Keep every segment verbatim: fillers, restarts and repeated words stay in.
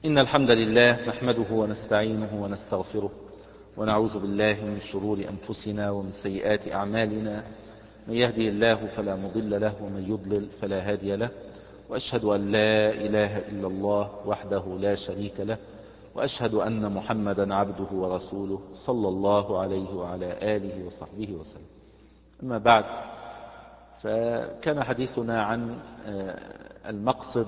إن الحمد لله نحمده ونستعينه ونستغفره ونعوذ بالله من شرور أنفسنا ومن سيئات أعمالنا. من يهدي الله فلا مضل له ومن يضلل فلا هادي له، وأشهد أن لا إله إلا الله وحده لا شريك له، وأشهد أن محمدا عبده ورسوله صلى الله عليه وعلى آله وصحبه وسلم. أما بعد، فكان حديثنا عن المقصد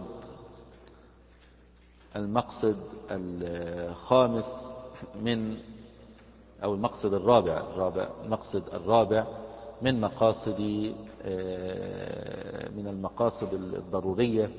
المقصد الخامس من أو المقصد الرابع الرابع المقصد الرابع من مقاصد من المقاصد الضرورية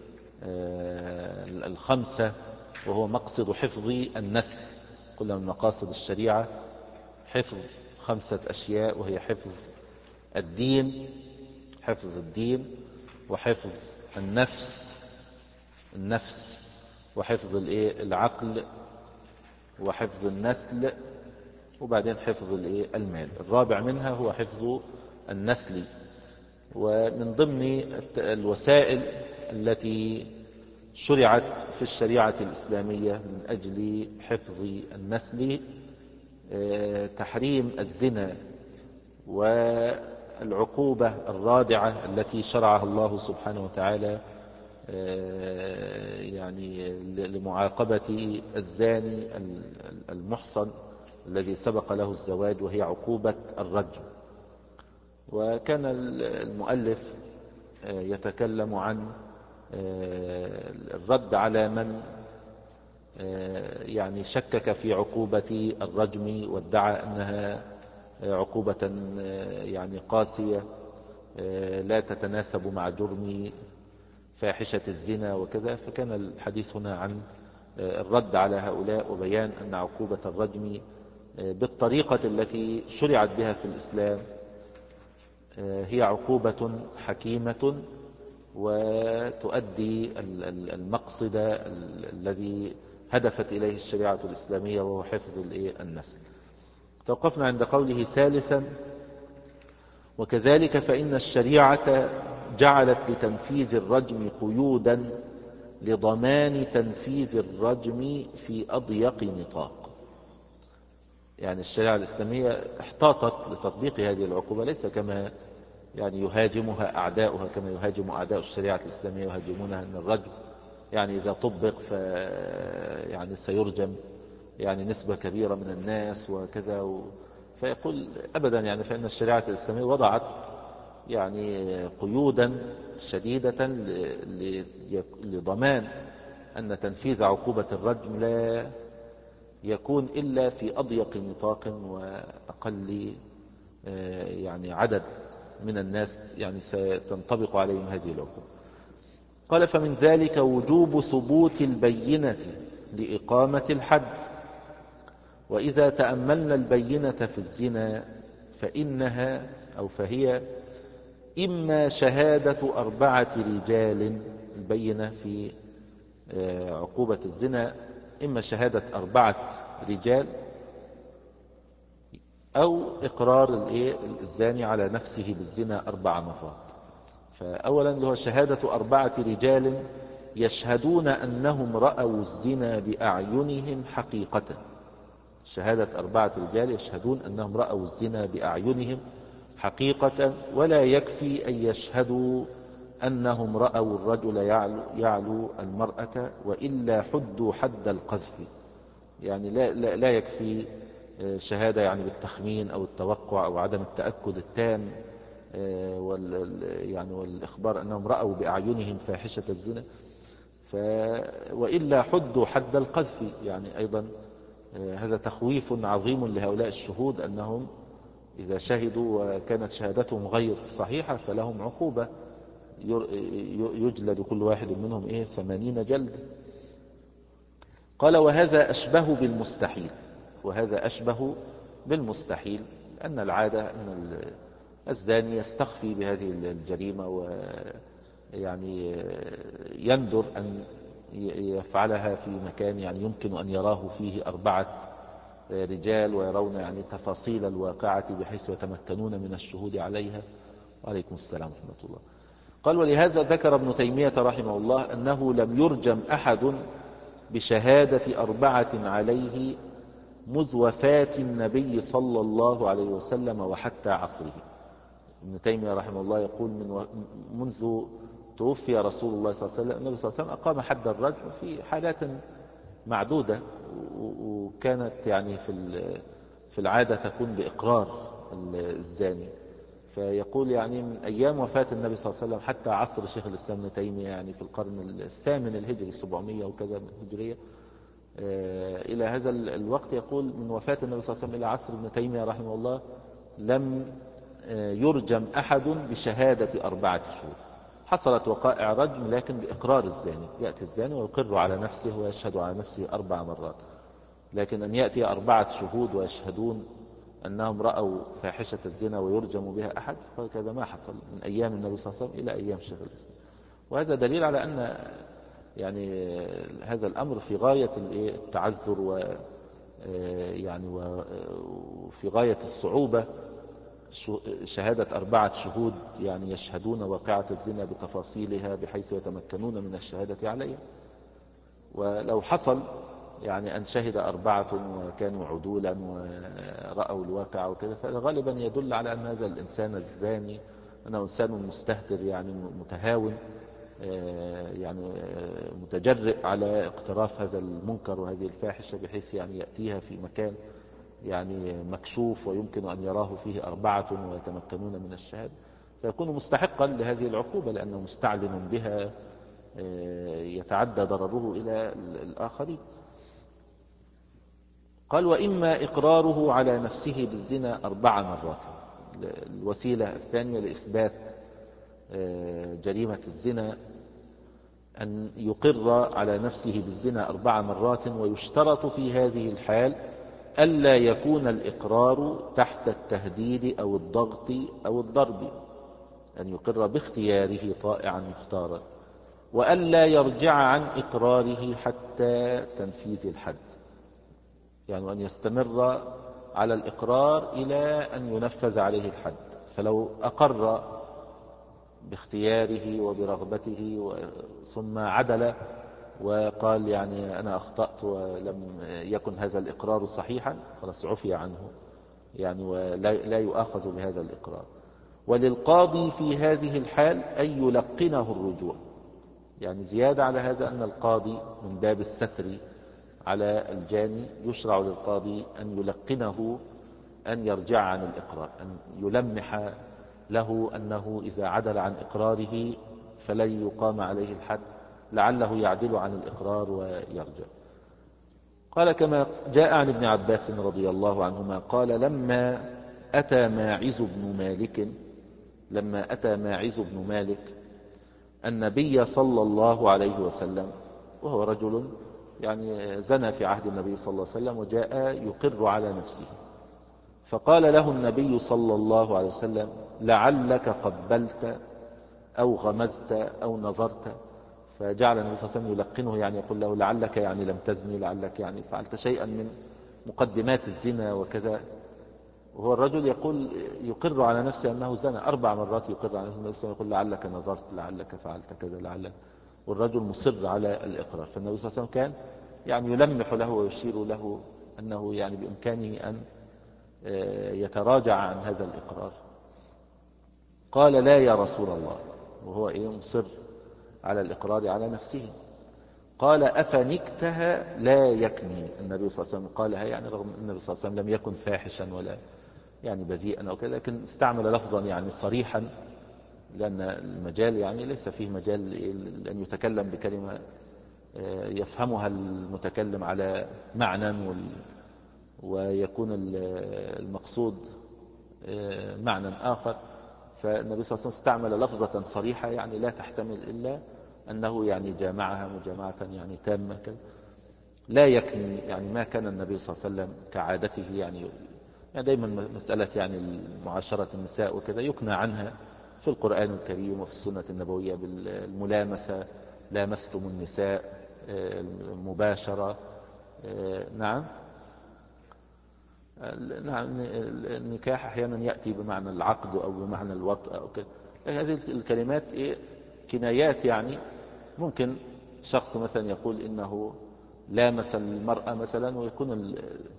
الخمسة، وهو مقصد حفظ النسل. قلنا من مقاصد الشريعة حفظ خمسة أشياء، وهي حفظ الدين حفظ الدين وحفظ النفس النفس وحفظ العقل وحفظ النسل، وبعدين حفظ المال. الرابع منها هو حفظ النسل. ومن ضمن الوسائل التي شرعت في الشريعة الإسلامية من أجل حفظ النسل تحريم الزنا والعقوبة الرادعة التي شرعها الله سبحانه وتعالى يعني لمعاقبة الزاني المحصن الذي سبق له الزواج، وهي عقوبة الرجم. وكان المؤلف يتكلم عن الرد على من يعني شكك في عقوبة الرجم وادعى أنها عقوبة يعني قاسية لا تتناسب مع جرم فاحشة الزنا وكذا. فكان الحديث هنا عن الرد على هؤلاء وبيان أن عقوبة الرجم بالطريقة التي شرعت بها في الإسلام هي عقوبة حكيمة وتؤدي المقصد الذي هدفت إليه الشريعة الإسلامية، وهو حفظ النسل. توقفنا عند قوله ثالثا: وكذلك فإن الشريعة جعلت لتنفيذ الرجم قيودا لضمان تنفيذ الرجم في أضيق نطاق. يعني الشريعة الإسلامية احتاطت لتطبيق هذه العقوبة، ليس كما يعني يهاجمها أعداؤها، كما يهاجم أعداء الشريعة الإسلامية يهاجمونها أن الرجم يعني إذا طبق ف يعني سيرجم يعني نسبة كبيرة من الناس وكذا و... فيقول أبدا، يعني فإن الشريعة الإسلامية وضعت يعني قيودا شديدة لضمان أن تنفيذ عقوبة الرجم لا يكون إلا في أضيق نطاق وأقل يعني عدد من الناس يعني ستنطبق عليهم هذه العقوبة. قال: فمن ذلك وجوب ثبوت البينة لإقامة الحد. وإذا تأملنا البينة في الزنا فإنها أو فهي إما شهادة أربعة رجال، البينة في عقوبة الزنا إما شهادة أربعة رجال أو إقرار الزاني على نفسه بالزنا أربع مرات. فأولا هو شهادة أربعة رجال يشهدون أنهم رأوا الزنا بأعينهم حقيقة. شهادة أربعة رجال يشهدون أنهم رأوا الزنا بأعينهم حقيقة، ولا يكفي أن يشهدوا أنهم رأوا الرجل يعلو, يعلو المرأة، وإلا حدوا حد القذف. يعني لا, لا, لا يكفي شهادة يعني بالتخمين أو التوقع أو عدم التأكد التام وال يعني والإخبار أنهم رأوا بأعينهم فاحشة الزنا، ف وإلا حدوا حد القذف. يعني أيضا هذا تخويف عظيم لهؤلاء الشهود، أنهم إذا شهدوا وكانت شهادتهم غير صحيحة فلهم عقوبة، يجلد كل واحد منهم إيه ثمانين جلد. قال: وهذا أشبه بالمستحيل وهذا أشبه بالمستحيل أن العادة أن الزاني يستخفي بهذه الجريمة، ويعني يندر أن يفعلها في مكان يعني يمكن أن يراه فيه أربعة رجال ويرون يعني تفاصيل الواقعة بحيث يتمكنون من الشهود عليها. وعليكم السلام ورحمة الله. قال: ولهذا ذكر ابن تيمية رحمه الله أنه لم يرجم أحد بشهادة أربعة عليه مذ وفاة النبي صلى الله عليه وسلم وحتى عصره. ابن تيمية رحمه الله يقول من و... منذ توفي رسول الله صلى الله عليه وسلم النبي صلى الله عليه وسلم أقام حد الرجم في حالات معدودة، وكانت يعني في في العادة تكون بإقرار الزاني. فيقول يعني من أيام وفاة النبي صلى الله عليه وسلم حتى عصر شيخ الإسلام ابن تيمية، يعني في القرن الثامن الهجري سبعمائة وكذا هجرية إلى هذا الوقت، يقول من وفاة النبي صلى الله عليه وسلم إلى عصر ابن تيمية رحمه الله لم يرجم أحد بشهادة أربعة شهود. حصلت وقائع رجم لكن بإقرار الزاني، يأتي الزاني ويقر على نفسه ويشهد على نفسه أربع مرات، لكن أن يأتي أربعة شهود ويشهدون أنهم رأوا فاحشة الزنا ويرجم بها أحد، فهذا ما حصل من أيام النبي صلى الله عليه وسلم إلى أيام شيخ الإسلام. وهذا دليل على أن يعني هذا الأمر في غاية التعذر و يعني وفي غاية الصعوبة، شهادة أربعة شهود يعني يشهدون واقعة الزنا بتفاصيلها بحيث يتمكنون من الشهادة عليها. ولو حصل يعني أن شهد أربعة وكانوا عدولا ورأوا الواقع وكذا، فغالبا يدل على أن هذا الإنسان الزاني أنه إنسان مستهتر يعني متهاون، يعني متجرئ على اقتراف هذا المنكر وهذه الفاحشة، بحيث يعني يأتيها في مكان يعني مكشوف ويمكن أن يراه فيه أربعة ويتمكنون من الشهادة، فيكون مستحقا لهذه العقوبة لأنه مستعلن بها يتعدى ضرره إلى الآخرين. قال وإما إقراره على نفسه بالزنا أربع مرات. الوسيلة الثانية لإثبات جريمة الزنا أن يقر على نفسه بالزنا أربع مرات، ويشترط في هذه الحال ألا يكون الإقرار تحت التهديد أو الضغط أو الضرب، أن يقر باختياره طائعا مختارا، وألا يرجع عن إقراره حتى تنفيذ الحد، يعني أن يستمر على الإقرار إلى أن ينفذ عليه الحد. فلو أقر باختياره وبرغبته ثم عدل وقال يعني أنا أخطأت ولم يكن هذا الإقرار صحيحا، خلاص عفي عنه يعني ولا لا يؤاخذ بهذا الإقرار. وللقاضي في هذه الحال أن يلقنه الرجوع، يعني زيادة على هذا أن القاضي من باب الستر على الجاني يشرع للقاضي أن يلقنه أن يرجع عن الإقرار، أن يلمح له أنه إذا عدل عن إقراره فلن يقام عليه الحد، لعله يعدل عن الإقرار ويرجع. قال كما جاء عن ابن عباس رضي الله عنهما قال لما أتى ماعز بن مالك لما أتى ماعز بن مالك النبي صلى الله عليه وسلم، وهو رجل يعني زنى في عهد النبي صلى الله عليه وسلم وجاء يقر على نفسه، فقال له النبي صلى الله عليه وسلم لعلك قبلت أو غمزت أو نظرت، فجعل النبي صلى الله عليه وسلم يلقنه، يعني يقول له لعلك يعني لم تزني، لعلك يعني فعلت شيئا من مقدمات الزنا وكذا. وهو الرجل يقول يقر على نفسه أنه زنى أربع مرات، يقر على نفسه يقول لعلك نظرت، لعلك فعلت كذا، لعلك، والرجل مصر على الإقرار. فالنبي صلى الله عليه وسلم كان يعني يلمح له ويشير له أنه يعني بإمكانه أن يتراجع عن هذا الإقرار. قال لا يا رسول الله، وهو إيه مصر على الإقرار على نفسه. قال أفنكتها لا يكني، النبي صلى الله عليه وسلم قالها يعني رغم أن النبي صلى الله عليه وسلم لم يكن فاحشا ولا يعني بذيئا أو كذا، لكن استعمل لفظا يعني صريحا، لأن المجال يعني ليس فيه مجال أن يتكلم بكلمة يفهمها المتكلم على معنى ويكون المقصود معنى آخر. فالنبي صلى الله عليه وسلم استعمل لفظة صريحة يعني لا تحتمل إلا أنه يعني جامعها مجامعة يعني تامة. لا يكني يعني ما كان النبي صلى الله عليه وسلم كعادته يعني, يعني دايما مسألة يعني معاشرة النساء وكذا يكنى عنها في القرآن الكريم وفي السنة النبوية بالملامسة، لامستم النساء، المباشرة، نعم نعم النكاح أحيانا يأتي بمعنى العقد أو بمعنى الوطء أو كذا. هذه الكلمات إيه كنايات، يعني ممكن شخص مثلا يقول إنه لامس المرأة مثلا ويكون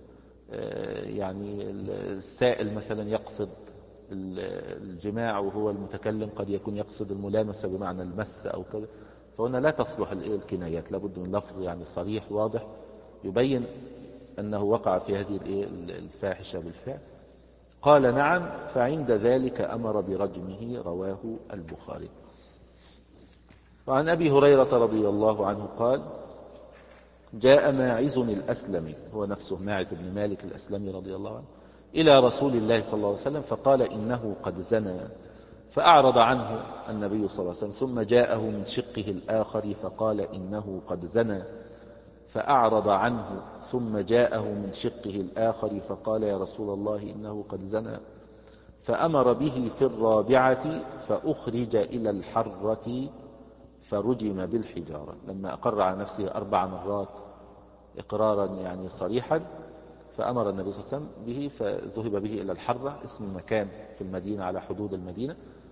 يعني السائل مثلا يقصد الجماع وهو المتكلم قد يكون يقصد الملامسة بمعنى المس أو كذا، فهنا لا تصلح الكنايات، لابد من لفظ يعني صريح واضح يبين أنه وقع في هذه الفاحشة بالفعل. قال نعم، فعند ذلك أمر برجمه، رواه البخاري. وعن أبي هريرة رضي الله عنه قال: جاء ماعز الأسلمي، هو نفسه ماعز بن مالك الأسلمي رضي الله عنه، إلى رسول الله صلى الله عليه وسلم فقال إنه قد زنى، فأعرض عنه النبي صلى الله عليه وسلم، ثم جاءه من شقه الآخر فقال إنه قد زنى، فأعرض عنه، ثم جاءه من شقه الآخر فقال يا رسول الله إنه قد زنى، فأمر به في الرابعة فأخرج إلى الحرة فرجم بالحجارة. لما أقر على نفسه أربع مرات إقرارا يعني صريحا، فأمر النبي صلى الله عليه وسلم به، فذهب به إلى الحرة، اسم مكان في المدينة على حدود المدينة،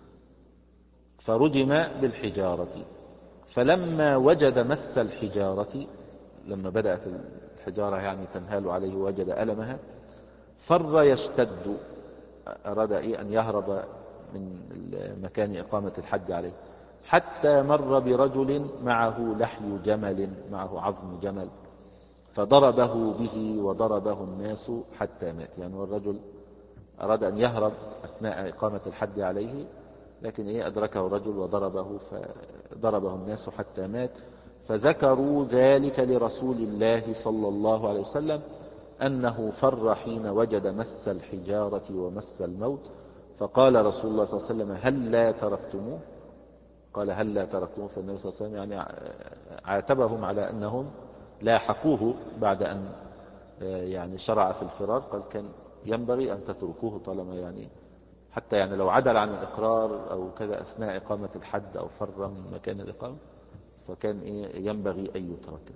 فرجم بالحجارة. فلما وجد مس الحجارة، لما بدأت الحجارة يعني تنهال عليه وجد ألمها، فر يشتد، أراد إيه أن يهرب من مكان إقامة الحد عليه، حتى مر برجل معه لحي جمل، معه عظم جمل، فضربه به وضربه الناس حتى مات. يعني الرجل أراد أن يهرب أثناء إقامة الحد عليه، لكن إيه أدركه الرجل وضربه، فضربه الناس حتى مات. فذكروا ذلك لرسول الله صلى الله عليه وسلم أنه فر حين وجد مس الحجارة ومس الموت، فقال رسول الله صلى الله عليه وسلم هل لا تركتموه؟ قال هل لا تركتموه؟ فالنبي صلى الله عليه وسلم يعني عاتبهم على أنهم لاحقوه بعد أن يعني شرع في الفرار، قال كان ينبغي أن تتركوه طالما يعني حتى يعني لو عدل عن الإقرار أو كذا أثناء إقامة الحد أو فر من مكان الإقامة فكان إيه ينبغي أن يترك.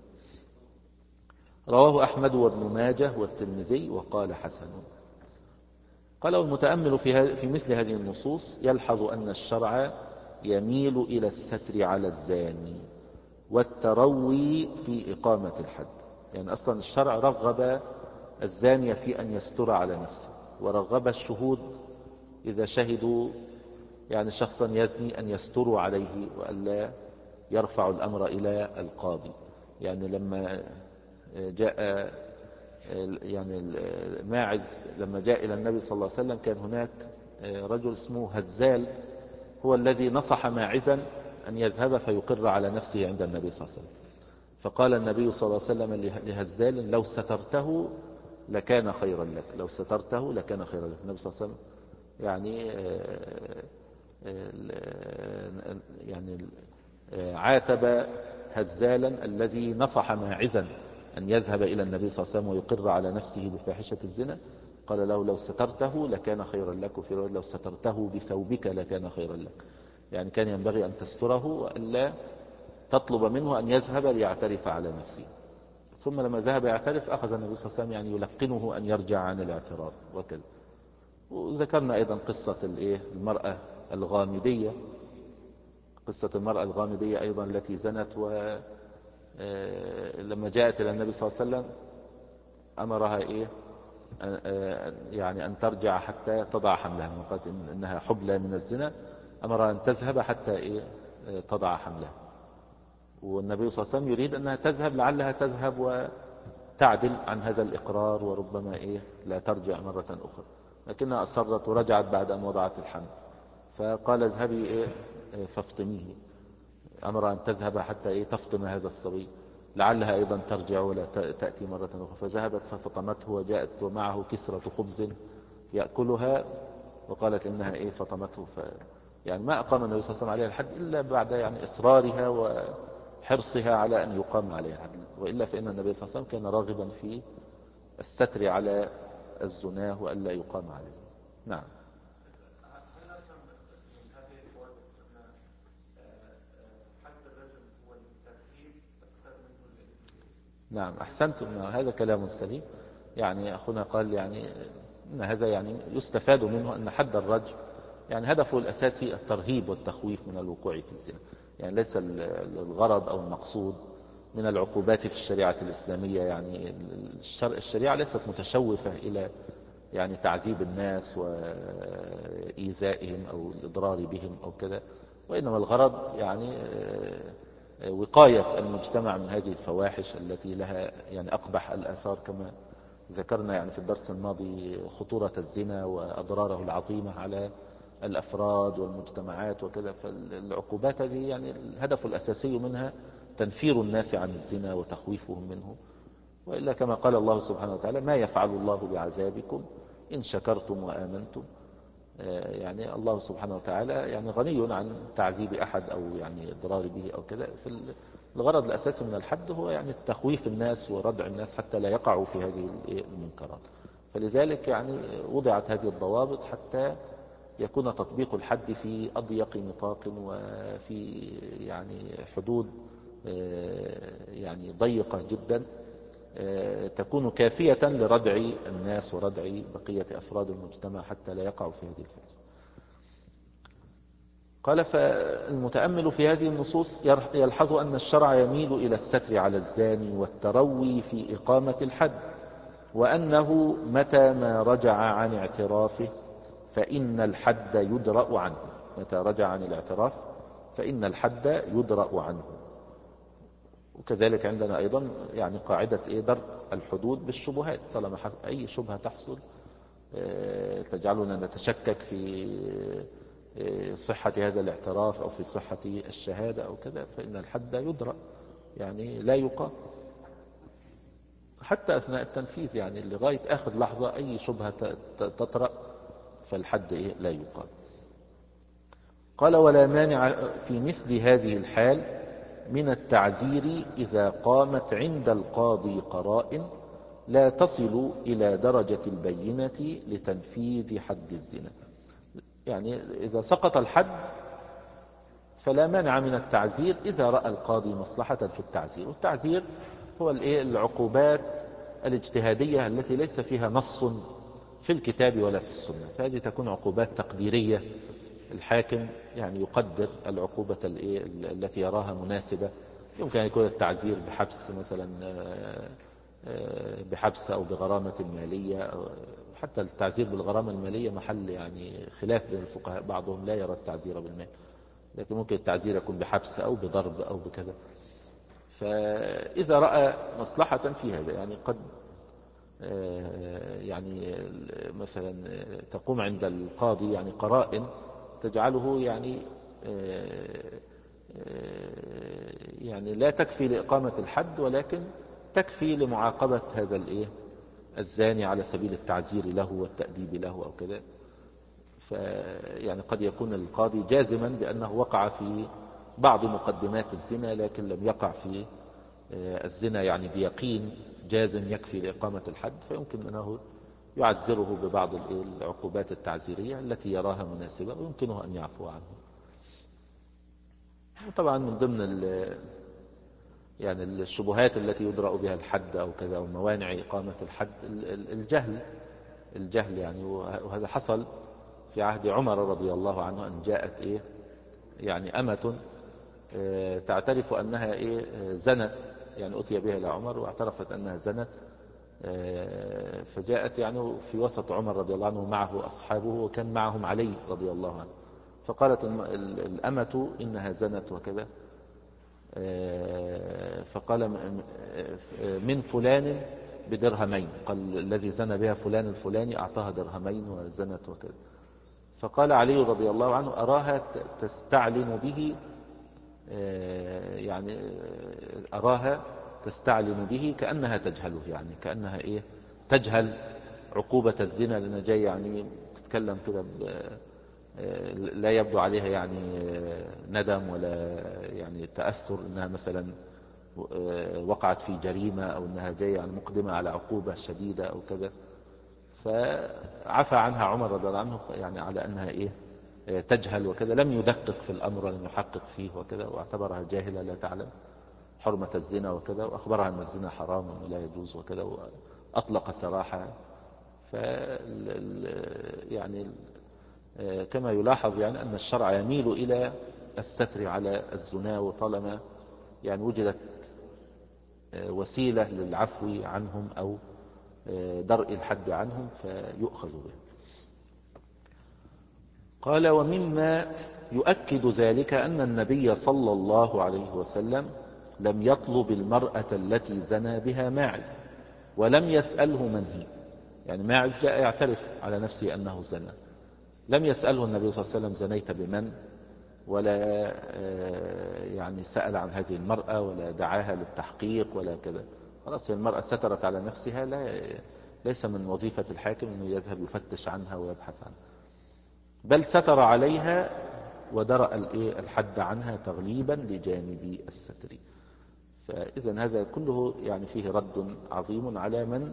رواه أحمد وابن ماجه والترمذي وقال حسن. قال المتأمل في, في مثل هذه النصوص يلحظ أن الشرع يميل إلى الستر على الزاني والتروي في إقامة الحد. يعني أصلا الشرع رغب الزانية في أن يستر على نفسه، ورغب الشهود إذا شهدوا يعني شخصا يزني أن يستروا عليه وألا يرفع الأمر إلى القاضي. يعني لما جاء يعني ماعز لما جاء إلى النبي صلى الله عليه وسلم كان هناك رجل اسمه هزال هو الذي نصح ماعزا أن يذهب فيقر على نفسه عند النبي صلى الله عليه وسلم، فقال النبي صلى الله عليه وسلم لهزال لو سترته لكان خيرا لك، لو سترته لكان خيرا لك. النبي صلى الله عليه وسلم يعني يعني عاتب هزالا الذي نصح ماعزا أن يذهب إلى النبي صلى الله عليه وسلم ويقر على نفسه بفاحشة الزنا، قال له لو سترته لكان خيرا لك، وفي رواية لو سترته بثوبك لكان خيرا لك. يعني كان ينبغي أن تستره وألا تطلب منه أن يذهب ليعترف على نفسه. ثم لما ذهب يعترف أخذ النبي صلى الله عليه وسلم يعني يلقنه أن يرجع عن الاعتراف وكذا. وذكرنا أيضا قصة المرأة الغامدية، قصة المرأة الغامدية أيضا التي زنت، ولما جاءت إلى النبي صلى الله عليه وسلم أمرها إيه يعني أن ترجع حتى تضع حملها، وقالت إنها حبلى من الزنا، أمرها أن تذهب حتى إيه تضع حملها. والنبي صلى الله عليه وسلم يريد أنها تذهب لعلها تذهب وتعدل عن هذا الإقرار وربما إيه لا ترجع مرة أخرى، لكنها أصرت ورجعت بعد أن وضعت الحمل، فقال اذهبي إيه فافطميه، أمر أن تذهب حتى إيه تفطم هذا الصبي لعلها أيضا ترجع ولا تأتي مرة أخرى. فذهبت ففطمته وجاءت ومعه كسرة خبز يأكلها، وقالت إنها إيه فطمته. ف يعني ما أقام النبي صلى الله عليه وسلم عليها الحد إلا بعد يعني إصرارها وحرصها على أن يقام عليها الحد، وإلا فإن النبي صلى الله عليه وسلم كان راغبا في الستر على الزناه وألا يقام عليه. نعم. نعم أحسنتم، هذا كلام سليم. يعني أخونا قال يعني إن هذا يعني يستفاد منه أن حد الرجم يعني هدفه الأساسي الترهيب والتخويف من الوقوع في الزنا، يعني ليس الغرض أو المقصود من العقوبات في الشريعة الإسلامية. يعني الشر- الشريعة ليست متشوفة إلى يعني تعذيب الناس وإيذائهم أو الإضرار بهم أو كذا، وإنما الغرض يعني وقاية المجتمع من هذه الفواحش التي لها يعني أقبح الآثار، كما ذكرنا يعني في الدرس الماضي خطورة الزنا وأضراره العظيمة على الأفراد والمجتمعات وكذا. فالعقوبات هذه يعني الهدف الأساسي منها تنفير الناس عن الزنا وتخويفهم منه، وإلا كما قال الله سبحانه وتعالى: ما يفعل الله بعذابكم إن شكرتم وآمنتم. يعني الله سبحانه وتعالى يعني غني عن تعذيب أحد أو يعني إضرار به أو كذا. الغرض الأساسي من الحد هو يعني تخويف الناس وردع الناس حتى لا يقعوا في هذه المنكرات. فلذلك يعني وضعت هذه الضوابط حتى يكون تطبيق الحد في أضيق نطاق وفي يعني حدود يعني ضيقة جدا تكون كافية لردع الناس وردع بقية أفراد المجتمع حتى لا يقعوا في هذه الفاحشة. قال: فالمتأمل في هذه النصوص يلحظ أن الشرع يميل إلى الستر على الزاني والتروي في إقامة الحد، وأنه متى ما رجع عن اعترافه فإن الحد يدرأ عنه. متى رجع عن الاعتراف فإن الحد يدرأ عنه. وكذلك عندنا أيضا يعني قاعدة إيه درء الحدود بالشبهات. طالما أي شبهة تحصل تجعلنا نتشكك في صحة هذا الاعتراف أو في صحة الشهادة أو كذا، فإن الحد يدرأ يعني لا يقام حتى أثناء التنفيذ. يعني لغاية آخر لحظة أي شبهة تطرأ فالحد إيه لا يقام. قال: ولا مانع في مثل هذه الحال من التعزير إذا قامت عند القاضي قرائن لا تصل إلى درجة البينة لتنفيذ حد الزنا. يعني إذا سقط الحد فلا مانع من التعزير إذا رأى القاضي مصلحة في التعزير. والتعزير هو العقوبات الاجتهادية التي ليس فيها نص في الكتاب ولا في السنة، فهذه تكون عقوبات تقديرية. الحاكم يعني يقدر العقوبة التي يراها مناسبة. يمكن أن يكون التعزير بحبس مثلا، بحبس أو بغرامة مالية، أو حتى التعزير بالغرامة المالية محل يعني خلاف بين الفقهاء، بعضهم لا يرى التعزير بالمال، لكن ممكن التعزير يكون بحبس أو بضرب أو بكذا. فإذا رأى مصلحة في هذا يعني قد يعني مثلا تقوم عند القاضي يعني قرائن تجعله يعني يعني لا تكفي لإقامة الحد، ولكن تكفي لمعاقبة هذا الايه الزاني على سبيل التعزير له والتأديب له أو كذا. فيعني قد يكون القاضي جازما بأنه وقع في بعض مقدمات الزنا لكن لم يقع في الزنا يعني بيقين جازم يكفي لإقامة الحد، فيمكن أنه يعزره ببعض العقوبات التعزيرية التي يراها مناسبة ويمكنه أن يعفو عنه. وطبعا من ضمن يعني الشبهات التي يدرأ بها الحد أو كذا وموانع إقامة الحد الجهل الجهل يعني. وهذا حصل في عهد عمر رضي الله عنه أن جاءت إيه يعني أمة تعترف أنها إيه زنت، يعني أتي بها إلى عمر واعترفت أنها زنت، فجاءت يعني في وسط عمر رضي الله عنه معه أصحابه وكان معهم علي رضي الله عنه، فقالت الأمة إنها زنت وكذا، فقال من فلان بدرهمين، قال الذي زنى بها فلان الفلاني أعطاها درهمين وزنت وكذا. فقال علي رضي الله عنه أراها تستعلن به، يعني أراها تستعلن به كأنها تجهله، يعني كأنها إيه تجهل عقوبة الزنا، لأنها جاي يعني تتكلم كده لا يبدو عليها يعني ندم ولا يعني تأثر انها مثلا وقعت في جريمة او انها جاية يعني مقدمة على عقوبة شديدة او كذا. فعفى عنها عمر رضي الله عنه يعني على انها ايه تجهل وكذا، لم يدقق في الامر ولم يحقق فيه وكذا، واعتبرها جاهلة لا تعلم حرمة الزنا وكذا، واخبرها ان الزنا حرام ولا يجوز وكذا، واطلق سراحها. ف يعني كما يلاحظ يعني أن الشرع يميل إلى الستر على الزنا، وطالما يعني وجدت وسيلة للعفو عنهم أو درء الحد عنهم فيؤخذ به. قال ومما يؤكد ذلك أن النبي صلى الله عليه وسلم لم يطلب المرأة التي زنى بها ماعز ولم يسأله من هي. يعني ماعز جاء يعترف على نفسه أنه زنى، لم يسأله النبي صلى الله عليه وسلم زنيت بمن، ولا يعني سأل عن هذه المرأة ولا دعاها للتحقيق ولا كذا. خلاص المرأة سترت على نفسها، لا ليس من وظيفة الحاكم أنه يذهب يفتش عنها ويبحث عنها، بل ستر عليها ودرأ الحد عنها تغليبا لجانب الستر. فإذا هذا كله يعني فيه رد عظيم على من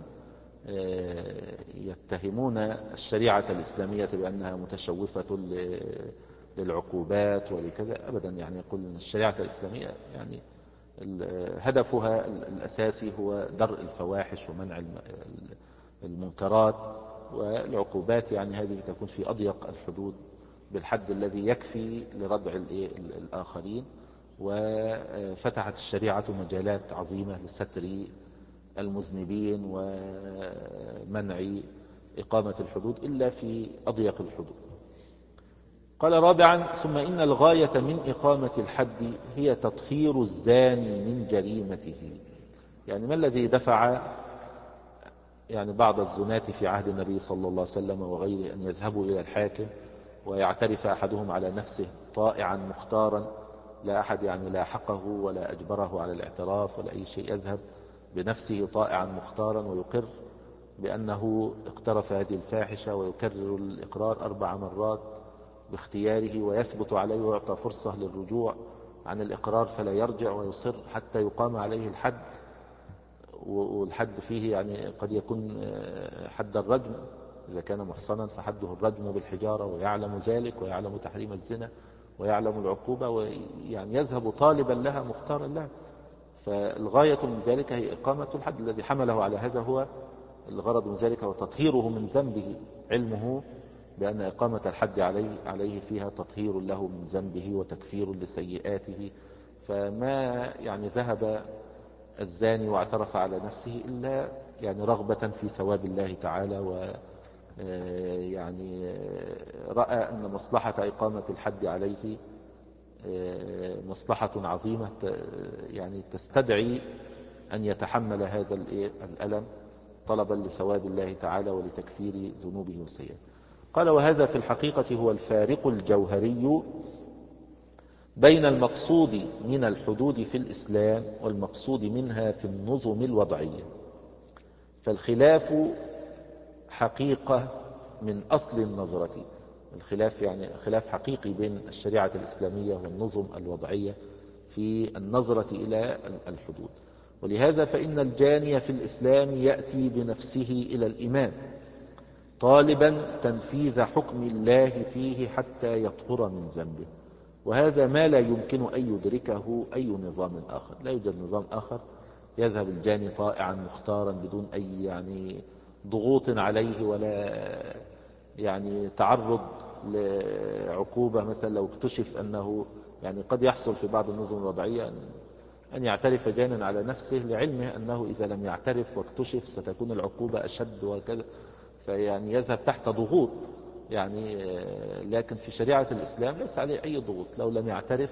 يتهمون الشريعة الإسلامية بأنها متشوفة للعقوبات ولكذا. أبدا، يعني يقول أن الشريعة الإسلامية يعني هدفها الأساسي هو درء الفواحش ومنع المنكرات، والعقوبات يعني هذه تكون في أضيق الحدود بالحد الذي يكفي لردع الآخرين. وفتحت الشريعة مجالات عظيمة لستر المذنبين ومنع إقامة الحدود إلا في أضيق الحدود. قال رابعا ثم إن الغاية من إقامة الحد هي تطهير الزاني من جريمته. يعني ما الذي دفع يعني بعض الزناة في عهد النبي صلى الله عليه وسلم وغيره أن يذهبوا إلى الحاكم ويعترف أحدهم على نفسه طائعا مختارا، لا أحد يعني لاحقه ولا أجبره على الاعتراف ولا أي شيء، يذهب بنفسه طائعا مختارا ويقر بأنه اقترف هذه الفاحشة ويكرر الإقرار أربع مرات باختياره ويثبت عليه ويعطى فرصة للرجوع عن الإقرار فلا يرجع ويصر حتى يقام عليه الحد. والحد فيه يعني قد يكون حد الرجم، إذا كان محصنا فحده الرجم بالحجارة ويعلم ذلك ويعلم تحريم الزنا ويعلم العقوبة، ويعني يذهب طالبا لها مختارا لها. فالغاية من ذلك هي إقامة الحد. الذي حمله على هذا هو الغرض من ذلك وتطهيره من ذنبه، علمه بأن إقامة الحد عليه, عليه فيها تطهير له من ذنبه وتكفير لسيئاته. فما يعني ذهب الزاني واعترف على نفسه إلا يعني رغبة في ثواب الله تعالى، و يعني رأى أن مصلحة إقامة الحد عليه مصلحة عظيمة يعني تستدعي أن يتحمل هذا الألم طلبا لثواب الله تعالى ولتكفير ذنوبه وسيئاته. قال وهذا في الحقيقة هو الفارق الجوهري بين المقصود من الحدود في الإسلام والمقصود منها في النظم الوضعية. فالخلاف حقيقة من أصل النظرة، الخلاف يعني خلاف حقيقي بين الشريعة الإسلامية والنظم الوضعية في النظرة إلى الحدود. ولهذا فإن الجاني في الإسلام يأتي بنفسه إلى الإمام طالبا تنفيذ حكم الله فيه حتى يطهر من ذنبه، وهذا ما لا يمكن أن يدركه أي نظام آخر. لا يوجد نظام آخر يذهب الجاني طائعا مختارا بدون أي يعني ضغوط عليه ولا يعني تعرض لعقوبة. مثلا لو اكتشف أنه يعني قد يحصل في بعض النظم الوضعية أن يعترف جانا على نفسه لعلمه أنه إذا لم يعترف واكتشف ستكون العقوبة أشد وكذا، فيعني يذهب تحت ضغوط يعني. لكن في شريعة الإسلام ليس عليه أي ضغوط، لو لم يعترف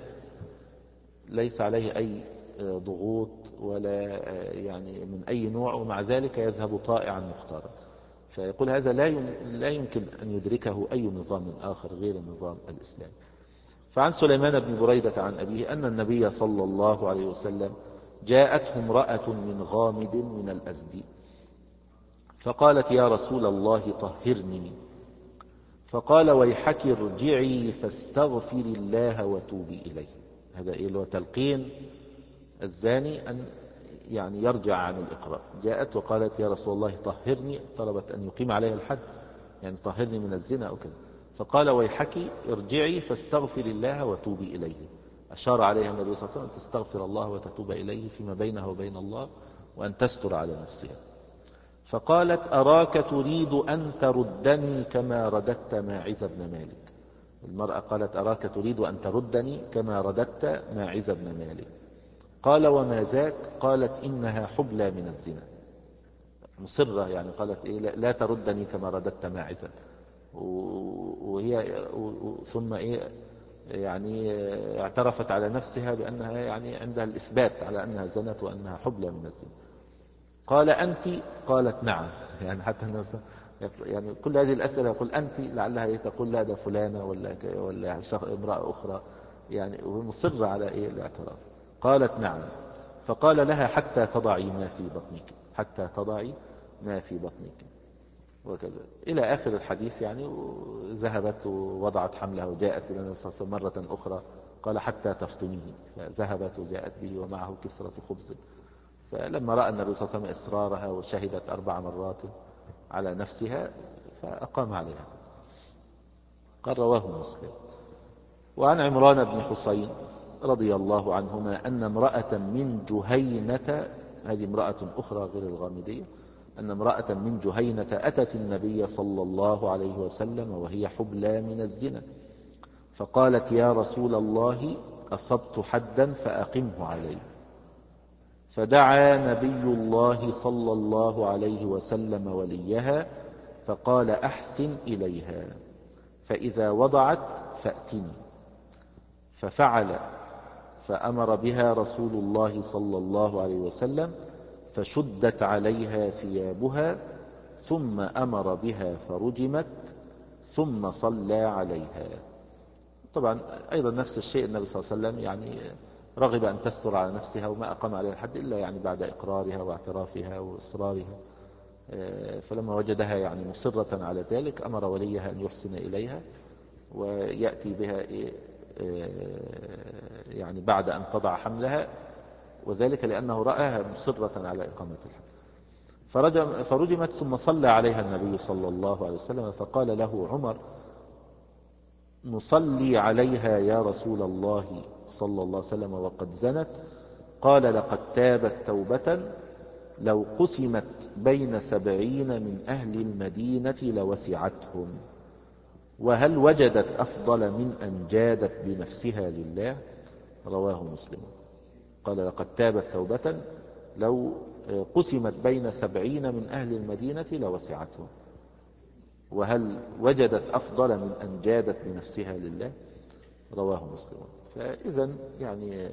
ليس عليه أي ضغوط ولا يعني من أي نوع، ومع ذلك يذهب طائعا مختارا. فيقول هذا لا يمكن أن يدركه أي نظام آخر غير النظام الإسلامي. فعن سليمان بن بريدة عن أبيه أن النبي صلى الله عليه وسلم جاءته امرأة من غامد من الأزد فقالت يا رسول الله طهرني، فقال ويحك ارجعي فاستغفري الله وتوبي إليه. هذا إيه اللي هو تلقين الزاني أن يعني يرجع عن الإقرار. جاءت وقالت يا رسول الله طهرني، طلبت أن يقيم عليها الحد يعني طهرني من الزنا أو كذا. فقال ويحك ارجعي فاستغفري الله وتوبي إليه. أشار عليها النبي صلى الله عليه وسلم تستغفر الله وتتوب إليه فيما بينها وبين الله وأن تستر على نفسها. فقالت أراك تريد أن تردني كما رددت ماعز بن مالك. المرأة قالت أراك تريد أن تردني كما رددت ماعز بن مالك. قال وما ذاك؟ قالت إنها حبلى من الزنا. مصرة يعني، قالت إيه لا تردني كما رددت ماعزا. وهي ثم إيه يعني اعترفت على نفسها بأنها يعني عندها الإثبات على أنها زنت وأنها حبلى من الزنا. قال أنت؟ قالت نعم. يعني حتى يعني كل هذه الأسئلة يقول أنت، لعلها تقول لا ده فلانة ولا ولا امرأة أخرى يعني، ومصرة على إيه الاعتراف. قالت نعم. فقال لها حتى تضعي ما في بطنك، حتى تضعي ما في بطنك، وكذا إلى آخر الحديث يعني. ذهبت ووضعت حملها وجاءت إلى النبي صلى الله عليه وسلم مرة أخرى، قال حتى تفطميه، فذهبت وجاءت به ومعه كسرة خبز. فلما رأى النبي صلى الله عليه وسلم إصرارها وشهدت أربع مرات على نفسها فأقام عليها. قال رواه مسلم. وعن عمران بن حسين رضي الله عنهما أن امرأة من جهينة، هذه امرأة أخرى غير الغامدية، أن امرأة من جهينة أتت النبي صلى الله عليه وسلم وهي حبلى من الزنا، فقالت يا رسول الله أصبت حدا فأقمه علي. فدعا نبي الله صلى الله عليه وسلم وليها فقال أحسن إليها، فإذا وضعت فأتني. ففعل، فأمر بها رسول الله صلى الله عليه وسلم فشدت عليها ثيابها، ثم أمر بها فرجمت، ثم صلى عليها. طبعا أيضا نفس الشيء، النبي صلى الله عليه وسلم يعني رغب أن تستر على نفسها وما أقام عليها الحد إلا يعني بعد إقرارها واعترافها وإصرارها. فلما وجدها يعني مصرة على ذلك أمر وليها أن يحسن إليها ويأتي بها يعني بعد أن تضع حملها، وذلك لأنه رآها مصرة على إقامة الحد. فرجمت ثم صلى عليها النبي صلى الله عليه وسلم، فقال له عمر نصلي عليها يا رسول الله صلى الله عليه وسلم وقد زنت؟ قال لقد تابت توبة لو قسمت بين سبعين من أهل المدينة لوسعتهم، وهل وجدت أفضل من أن جادت بنفسها لله؟ رواه مسلم. قال لقد تابت توبة لو قسمت بين سبعين من أهل المدينة لوسعتهم، وهل وجدت أفضل من أن جادت بنفسها لله؟ رواه مسلم. فإذا يعني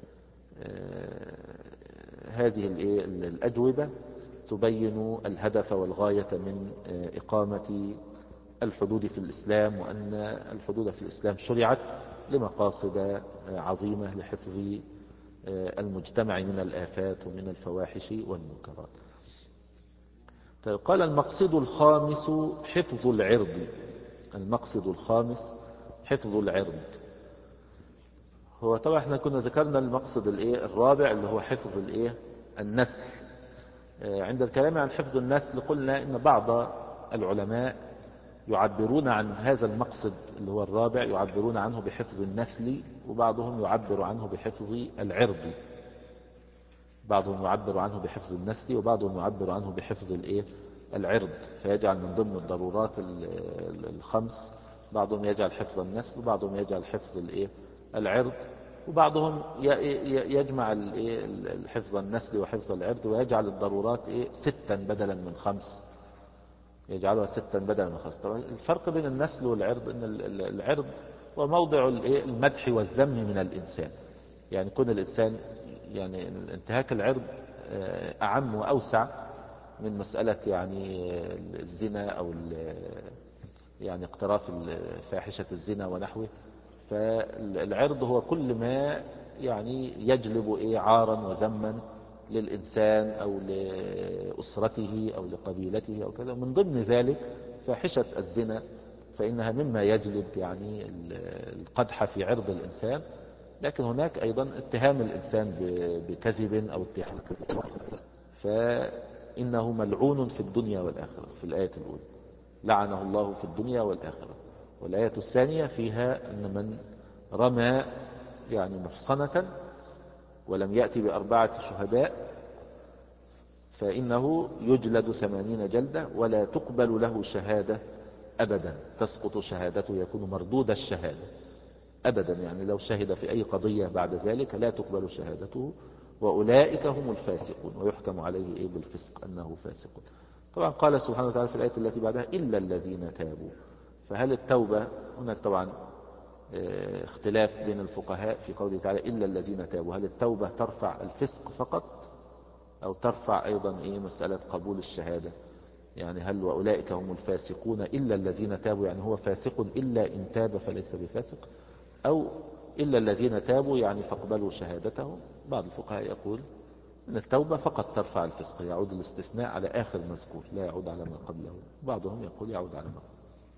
هذه الأجوبة تبين الهدف والغاية من إقامة الحدود في الإسلام، وأن الحدود في الإسلام شرعت لمقاصد عظيمة لحفظ المجتمع من الآفات ومن الفواحش والمنكرات. طيب قال المقصد الخامس حفظ العرض. المقصد الخامس حفظ العرض. هو طبعا احنا كنا ذكرنا المقصد الايه الرابع اللي هو حفظ الايه النسل. عند الكلام عن حفظ النسل قلنا ان بعض العلماء يعبرون عن هذا المقصد اللي هو الرابع، يعبرون عنه بحفظ النسل، وبعضهم يعبر عنه بحفظ العرض. بعضهم يعبر عنه بحفظ النسل وبعضهم يعبر عنه بحفظ الايه العرض، فيجعل من ضمن الضرورات الخمس. بعضهم يجعل حفظ النسل وبعضهم يجعل حفظ الايه العرض، وبعضهم يجمع حفظ النسل وحفظ العرض ويجعل الضرورات ايه ستا بدلا من خمس، يجعلها ستا بدلا من خمس. طبعا الفرق بين النسل والعرض ان العرض هو موضع المدح والذم من الانسان، يعني كون الانسان يعني انتهاك العرض اعم واوسع من مسألة يعني الزنا او يعني اقتراف فاحشة الزنا ونحوه. فالعرض هو كل ما يعني يجلب ايه عارا وذما للإنسان أو لأسرته أو لقبيلته أو كذا. من ضمن ذلك فاحشة الزنا، فإنها مما يجلب يعني القدح في عرض الإنسان. لكن هناك أيضا اتهام الإنسان بكذب أو اتهام، فإنه ملعون في الدنيا والآخرة. في الآية الأولى لعنه الله في الدنيا والآخرة، والآية الثانية فيها أن من رمى يعني محصنة ولم يأتي بأربعة شهداء فإنه يجلد ثمانين جلدة ولا تقبل له شهادة أبدا، تسقط شهادته، يكون مردود الشهادة أبدا. يعني لو شهد في أي قضية بعد ذلك لا تقبل شهادته وأولئك هم الفاسقون، ويحكم عليه إيه بالفسق أنه فاسق. طبعا قال سبحانه وتعالى في الآية التي بعدها إلا الذين تابوا. فهل التوبة هناك طبعا اختلاف بين الفقهاء في قوله تعالى إلا الذين تابوا، هل التوبة ترفع الفسق فقط أو ترفع أيضا إيه مسألة قبول الشهادة؟ يعني هل وأولئك هم الفاسقون إلا الذين تابوا يعني هو فاسق إلا إن تاب فليس بفاسق، أو إلا الذين تابوا يعني فاقبلوا شهادته؟ بعض الفقهاء يقول أن التوبة فقط ترفع الفسق، يعود الاستثناء على آخر مذكور لا يعود على ما قبله. بعضهم يقول يعود على ما قبله.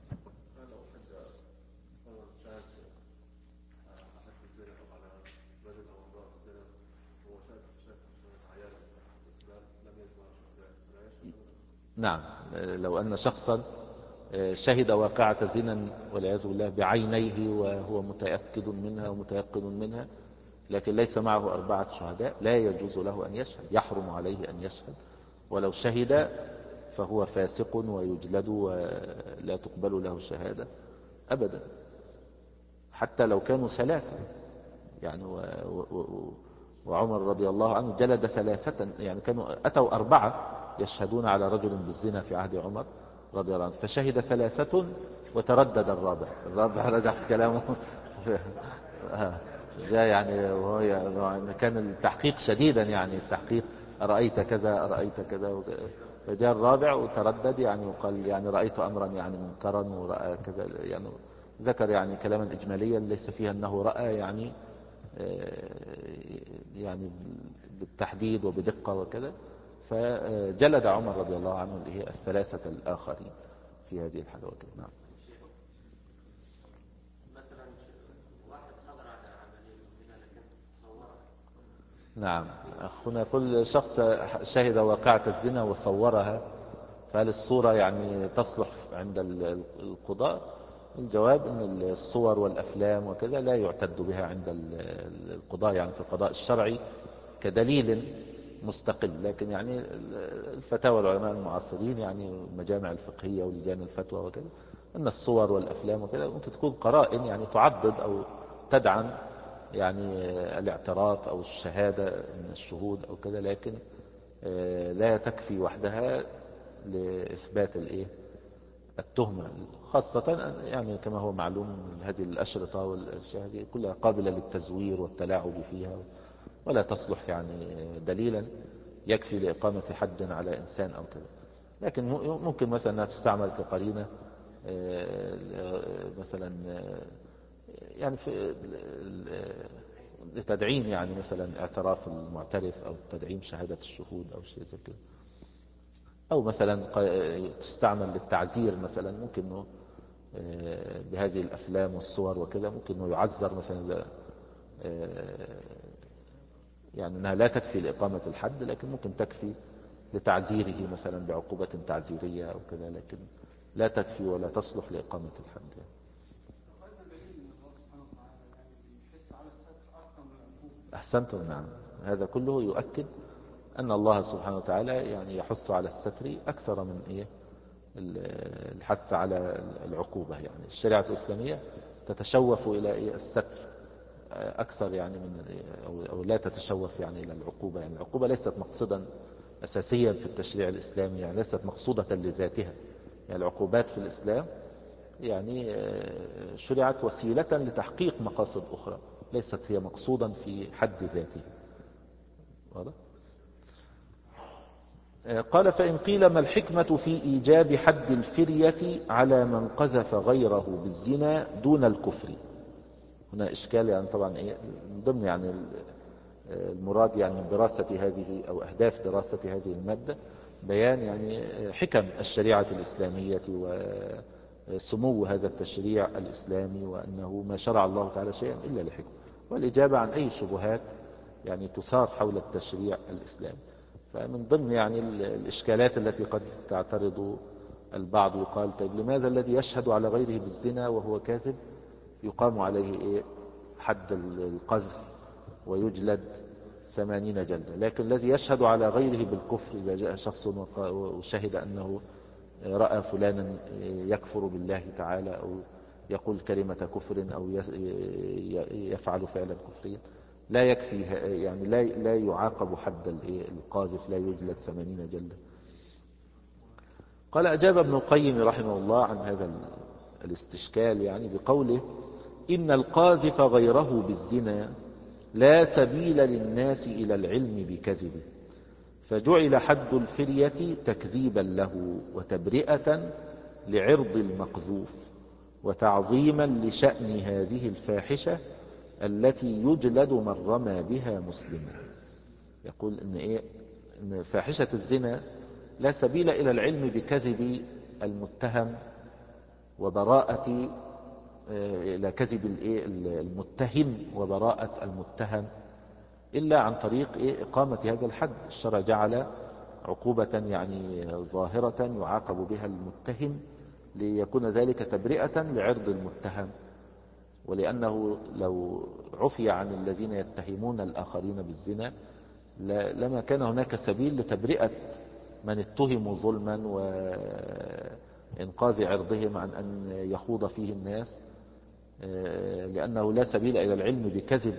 نعم، لو أن شخصا شهد واقعة زنا والعياذ بالله بعينيه وهو متأكد منها ومتيقن منها، لكن ليس معه أربعة شهداء، لا يجوز له أن يشهد، يحرم عليه أن يشهد، ولو شهد فهو فاسق ويجلد ولا تقبل له شهادة أبدا، حتى لو كانوا ثلاثة. يعني و... و... وعمر رضي الله عنه جلد ثلاثة، يعني كانوا أتوا أربعة يشهدون على رجل بالزنا في عهد عمر رضي الله عنه، فشهد ثلاثة وتردد الرابع، الرابع رجع في كلامه جاء يعني وهو يعني كان التحقيق شديدا، يعني التحقيق أرأيت كذا أرأيت كذا، فجاء الرابع وتردد يعني وقال يعني رأيت أمرا يعني منكرا ورأى كذا، يعني ذكر يعني كلاما إجماليا ليس فيها أنه رأى يعني يعني بالتحديد وبدقة وكذا. فجلد عمر رضي الله عنه اللي هي الثلاثة الآخرين في هذه الحالة وكذا. نعم. مثلا واحد حضر على عملية الزنا لكن صورها. نعم أخونا، كل شخص شهد واقعة الزنا وصورها، فهل الصورة يعني تصلح عند القضاء؟ الجواب أن الصور والأفلام وكذا لا يعتد بها عند القضاء، يعني في القضاء الشرعي كدليل مستقل، لكن يعني الفتاوى العلماء المعاصرين يعني المجامع الفقهية ولجان الفتوى وكذا أن الصور والأفلام وكذا ممكن تكون قرائن يعني تعضد أو تدعم يعني الاعتراف أو الشهادة من الشهود أو كذا، لكن لا تكفي وحدها لإثبات الإيه التهمة، خاصة يعني كما هو معلوم هذه الأشرطة والأشياء هذه كلها قابلة للتزوير والتلاعب فيها، ولا تصلح يعني دليلا يكفي لإقامة حد على إنسان أو كذا. لكن ممكن مثلا أنها تستعمل كقرينة مثلا يعني في لتدعيم يعني مثلا اعتراف المعترف أو تدعيم شهادة الشهود أو شيء زي كده، أو مثلا تستعمل للتعزير، مثلا ممكن انه بهذه الأفلام والصور وكذا ممكن انه يعزر مثلا، يعني أنها لا تكفي لإقامة الحد لكن ممكن تكفي لتعزيره مثلا بعقوبة تعزيرية أو كذا، لكن لا تكفي ولا تصلح لإقامة الحد يعني. أحسنتم. نعم، هذا كله يؤكد أن الله سبحانه وتعالى يعني يحث على الستر أكثر من إيه الحث على العقوبة. يعني الشريعة الإسلامية تتشوف إلى إيه الستر أكثر يعني من أو لا تتشوف يعني إلى العقوبة. يعني العقوبة ليست مقصدا أساسيا في التشريع الإسلامي، يعني ليست مقصودة لذاتها. يعني العقوبات في الإسلام يعني شرعت وسيلة لتحقيق مقاصد أخرى، ليست هي مقصودا في حد ذاته. واضح؟ قال فإن قيل ما الحكمة في إيجاب حد الفرية على من قذف غيره بالزنا دون الكفر؟ هنا إشكال، يعني طبعا إيه من ضمن يعني المراد يعني من دراسة هذه أو أهداف دراسة هذه المادة بيان يعني حكم الشريعة الإسلامية وسمو هذا التشريع الإسلامي، وأنه ما شرع الله تعالى شيئا إلا لحكم، والإجابة عن أي شبهات يعني تثار حول التشريع الإسلامي. فمن ضمن يعني الإشكالات التي قد تعترض البعض يقال طيب لماذا الذي يشهد على غيره بالزنا وهو كاذب يقام عليه إيه حد القذف ويجلد ثمانين جلدة، لكن الذي يشهد على غيره بالكفر إذا جاء شخص وشهد أنه رأى فلانا يكفر بالله تعالى أو يقول كلمة كفر أو يفعل فعلا كفريا لا يكفي، يعني لا لا يعاقب حد القاذف، لا يجلد ثمانين جلدة. قال أجاب ابن القيم رحمه الله عن هذا الاستشكال يعني بقوله: إن القاذف غيره بالزنا لا سبيل للناس إلى العلم بكذبه، فجعل حد الفرية تكذيبا له وتبرئة لعرض المقذوف وتعظيما لشأن هذه الفاحشة التي يجلد من رمى بها مسلما. يقول إن, إيه؟ إن فاحشة الزنا لا سبيل إلى العلم بكذب المتهم وبراءة إلى كذب المتهم وبراءة المتهم إلا عن طريق إقامة هذا الحد. الشرع جعل عقوبة يعني ظاهرة يعاقب بها المتهم ليكون ذلك تبرئة لعرض المتهم، ولأنه لو عفي عن الذين يتهمون الآخرين بالزنا لما كان هناك سبيل لتبرئة من اتهموا ظلما وإنقاذ عرضهم عن أن يخوض فيه الناس، لأنه لا سبيل إلى العلم بكذب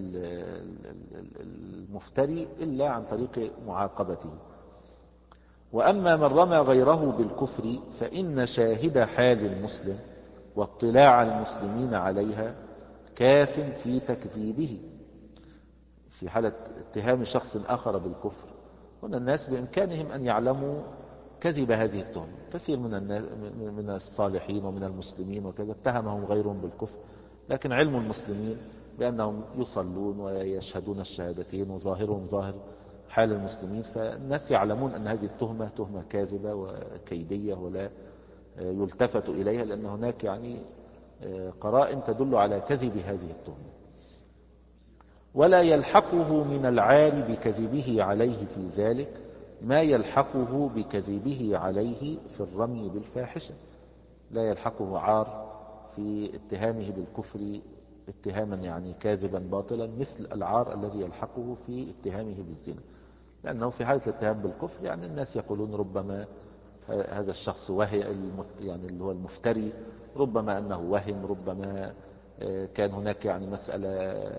المفتري إلا عن طريق معاقبته. وأما من رمى غيره بالكفر فإن شاهد حال المسلم واطلاع المسلمين عليها كاف في تكذيبه. في حالة اتهام شخص آخر بالكفر، هنا الناس بإمكانهم أن يعلموا كذب هذه التهمة. كثير من الناس من الصالحين ومن المسلمين وكذا اتهمهم غيرهم بالكفر، لكن علم المسلمين بأنهم يصلون ويشهدون الشهادتين وظاهرهم ظاهر حال المسلمين، فالناس يعلمون أن هذه التهمة تهمة كاذبة وكيدية ولا يلتفت إليها، لأن هناك يعني قرائن تدل على كذب هذه التهمة. ولا يلحقه من العار بكذبه عليه في ذلك ما يلحقه بكذبه عليه في الرمي بالفاحشة. لا يلحقه عار في اتهامه بالكفر اتهاما يعني كاذبا باطلا مثل العار الذي يلحقه في اتهامه بالزنا، لأنه في حالة الاتهام بالكفر يعني الناس يقولون ربما هذا الشخص وهي يعني اللي هو المفتري، ربما أنه وهم، ربما كان هناك يعني مسألة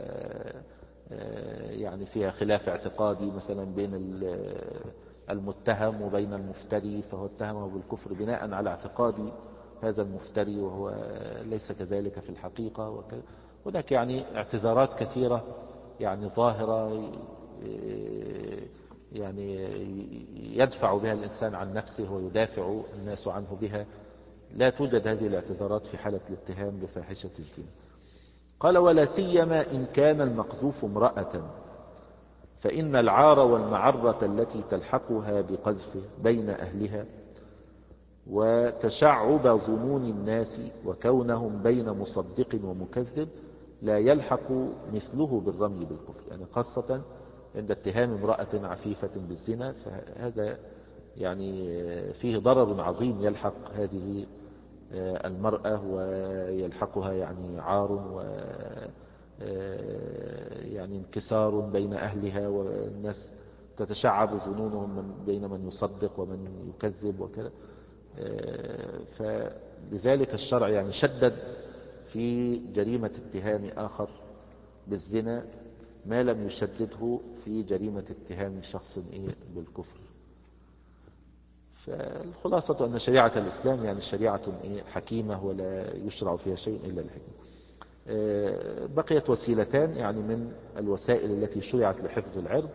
يعني فيها خلاف اعتقادي مثلا بين المتهم وبين المفتري، فهو اتهمه بالكفر بناء على اعتقاد هذا المفتري وهو ليس كذلك في الحقيقة وكذا. هناك يعني اعتذارات كثيرة يعني ظاهرة يعني يدفع بها الإنسان عن نفسه ويدافع الناس عنه بها، لا توجد هذه الاعتذارات في حالة الاتهام بفاحشة الزنا. قال: ولا سيما إن كان المقذوف امرأة، فإن العار والمعرة التي تلحقها بقذفه بين أهلها وتشعب ظنون الناس وكونهم بين مصدق ومكذب لا يلحق مثله بالرمي بالكفر، يعني خاصة عند اتهام امرأة عفيفة بالزنا، فهذا يعني فيه ضرر عظيم يلحق هذه المرأة ويلحقها يعني عار و يعني انكسار بين أهلها، والناس تتشعب ظنونهم من بين من يصدق ومن يكذب وكذا. فلذلك الشرع يعني شدد في جريمة اتهام آخر بالزنا ما لم يشدده في جريمة اتهام شخص إيه بالكفر. فالخلاصة أن شريعة الإسلام يعني شريعة إيه حكيمة ولا يشرع فيها شيء إلا الحكمة. بقيت وسيلتان يعني من الوسائل التي شرعت لحفظ العرض،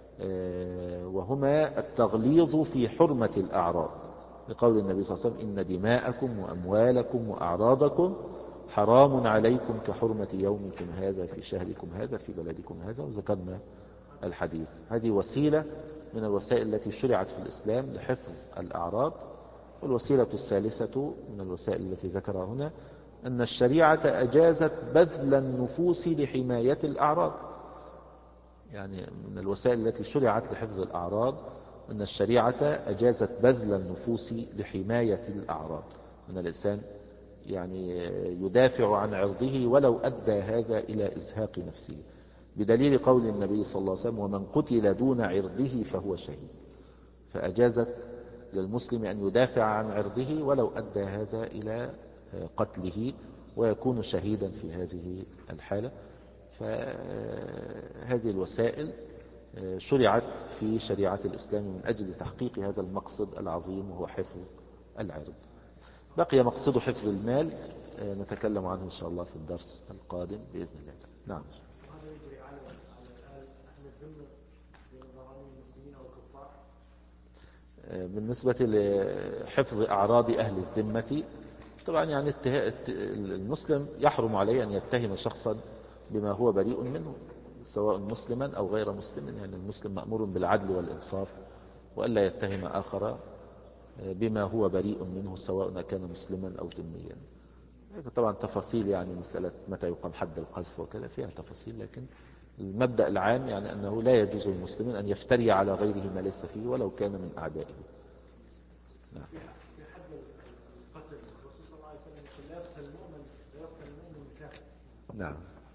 وهما التغليظ في حرمة الأعراض، لقول النبي صلى الله عليه وسلم: إن دماءكم وأموالكم وأعراضكم حرام عليكم كحرمة يومكم هذا في شهركم هذا في بلدكم هذا، وذكرنا الحديث. هذه وسيلة من الوسائل التي شرعت في الإسلام لحفظ الأعراض. والوسيلة الثالثة من الوسائل التي ذكرها هنا أن الشريعة أجازت بذل النفوس لحماية الأعراض. يعني من الوسائل التي شرعت لحفظ الأعراض أن الشريعة أجازت بذل النفوس لحماية الأعراض، أن الإنسان يعني يدافع عن عرضه ولو أدى هذا إلى إزهاق نفسه، بدليل قول النبي صلى الله عليه وسلم: ومن قتل دون عرضه فهو شهيد. فأجازت للمسلم أن يدافع عن عرضه ولو أدى هذا إلى قتله ويكون شهيدا في هذه الحالة. فهذه الوسائل شرعت في شريعة الإسلام من أجل تحقيق هذا المقصد العظيم وهو حفظ العرض. بقي مقصد حفظ المال نتكلم عنه إن شاء الله في الدرس القادم بإذن الله. نعم. وهذا يجري على أهل الذمة بنظام المسلمين أو الكفار؟ بالنسبة لحفظ أعراض أهل الذمة طبعا يعني المسلم يحرم عليه أن يتهم شخصا بما هو بريء منه سواء مسلما أو غير مسلم. يعني المسلم مأمور بالعدل والإنصاف وألا يتهم آخر بما هو بريء منه سواء كان مسلما أو ذميا. طبعا تفاصيل يعني مسألة متى يقام حد القذف وكذا فيها تفاصيل، لكن المبدأ العام يعني أنه لا يجوز للمسلمين أن يفتري على غيره ما ليس فيه ولو كان من أعدائه. نعم. في حد القتل الرسول صلى الله عليه وسلم لا يقتل المؤمن لا يقتل المؤمن كافر. نعم.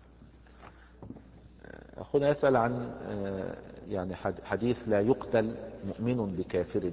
أخونا يسأل عن يعني حديث لا يقتل مؤمن بكافر.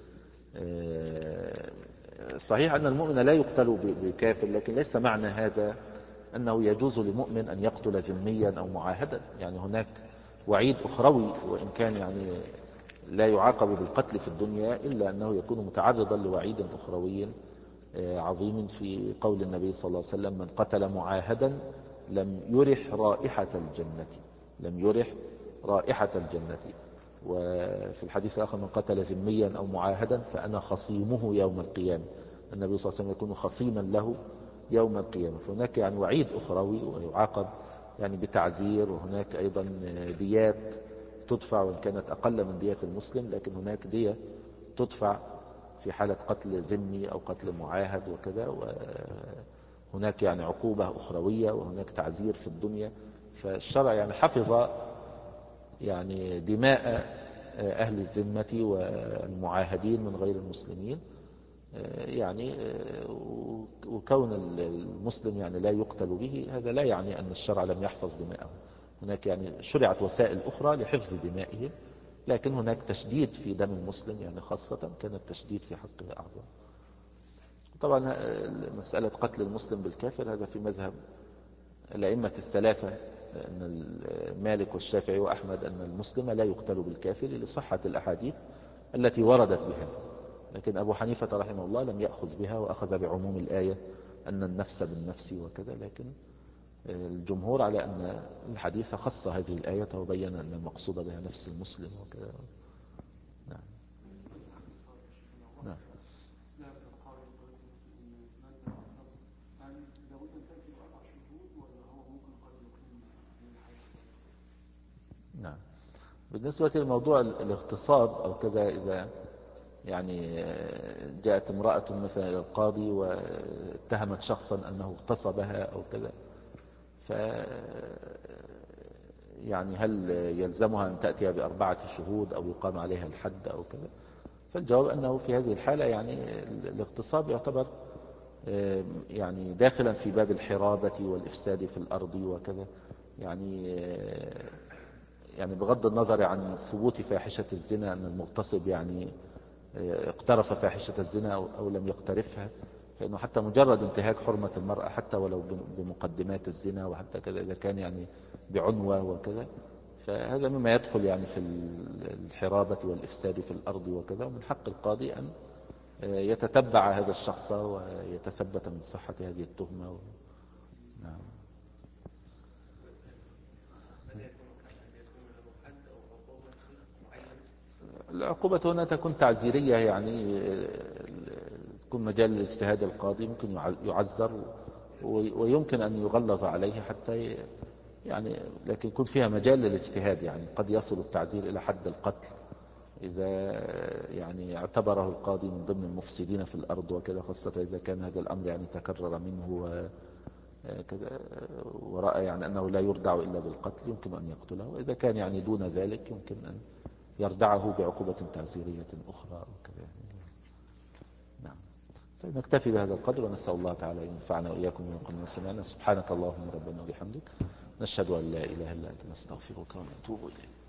صحيح أن المؤمن لا يقتل بكافر، لكن ليس معنى هذا أنه يجوز لمؤمن أن يقتل ذميا أو معاهدا. يعني هناك وعيد أخروي، وإن كان يعني لا يعاقب بالقتل في الدنيا إلا أنه يكون متعرضا لوعيد أخروي عظيم في قول النبي صلى الله عليه وسلم: من قتل معاهدا لم يرح رائحة الجنة لم يرح رائحة الجنة. وفي الحديث الآخر: من قتل ذميا أو معاهدا فأنا خصيمه يوم القيامة. النبي صلى الله عليه وسلم يكون خصيما له يوم القيامة. فهناك يعني وعيد أخروي ويعاقب يعني بتعزير، وهناك أيضا ديات تدفع وإن كانت أقل من ديات المسلم، لكن هناك دية تدفع في حالة قتل ذمي أو قتل معاهد وكذا. وهناك يعني عقوبة أخروية وهناك تعزير في الدنيا. فالشرع يعني حفظ يعني دماء أهل الذمة والمعاهدين من غير المسلمين، يعني وكون المسلم يعني لا يقتل به هذا لا يعني أن الشرع لم يحفظ دماءه. هناك يعني شرعت وسائل أخرى لحفظ دمائهم، لكن هناك تشديد في دم المسلم يعني خاصة كان التشديد في حقه أعظم. طبعا مسألة قتل المسلم بالكافر هذا في مذهب الأئمة الثلاثة، أن مالك والشافعي وأحمد أن المسلم لا يقتل بالكافر لصحة الأحاديث التي وردت بها. لكن أبو حنيفة رحمه الله لم يأخذ بها وأخذ بعموم الآية أن النفس بالنفس وكذا، لكن الجمهور على أن الحديث خص هذه الآية وبين أن المقصود بها نفس المسلم وكذا. نعم. نعم. نعم. بالنسبة لموضوع الاغتصاب أو كذا، إذا يعني جاءت امرأة مثلا إلى القاضي واتهمت شخصا أنه اغتصبها أو كذا، ف يعني هل يلزمها أن تأتي بأربعة شهود أو يقام عليها الحد أو كذا؟ فالجواب أنه في هذه الحالة يعني الاغتصاب يعتبر يعني داخلا في باب الحرابة والإفساد في الأرض وكذا. يعني يعني بغض النظر عن ثبوت فاحشة الزنا أن المغتصب يعني اقترف فاحشة الزنا أو لم يقترفها، فإنه حتى مجرد انتهاك حرمة المرأة حتى ولو بمقدمات الزنا وحتى كذا إذا كان يعني بعنوة وكذا، فهذا مما يدخل يعني في الحرابة والإفساد في الأرض وكذا. ومن حق القاضي أن يتتبع هذا الشخص ويتثبت من صحة هذه التهمة و... نعم. العقوبة هنا تكون تعزيرية، يعني تكون مجال لاجتهاد القاضي، ممكن يعزر ويمكن أن يغلظ عليه حتى يعني، لكن يكون فيها مجال للاجتهاد. يعني قد يصل التعزير إلى حد القتل إذا يعني اعتبره القاضي من ضمن المفسدين في الأرض وكذا، خاصة إذا كان هذا الأمر يعني تكرر منه وكذا ورأى يعني أنه لا يردع إلا بالقتل يمكن أن يقتله. وإذا كان يعني دون ذلك يمكن أن يردعه بعقوبة تعزيرية أخرى وكذا. نعم. فنكتفي بهذا القدر ونسأل الله تعالى ينفعنا وإياكم بما قلنا سمعنا. سبحانك اللهم ربنا وبحمدك نشهد أن لا إله إلا أنت نستغفرك ونتوب إليك.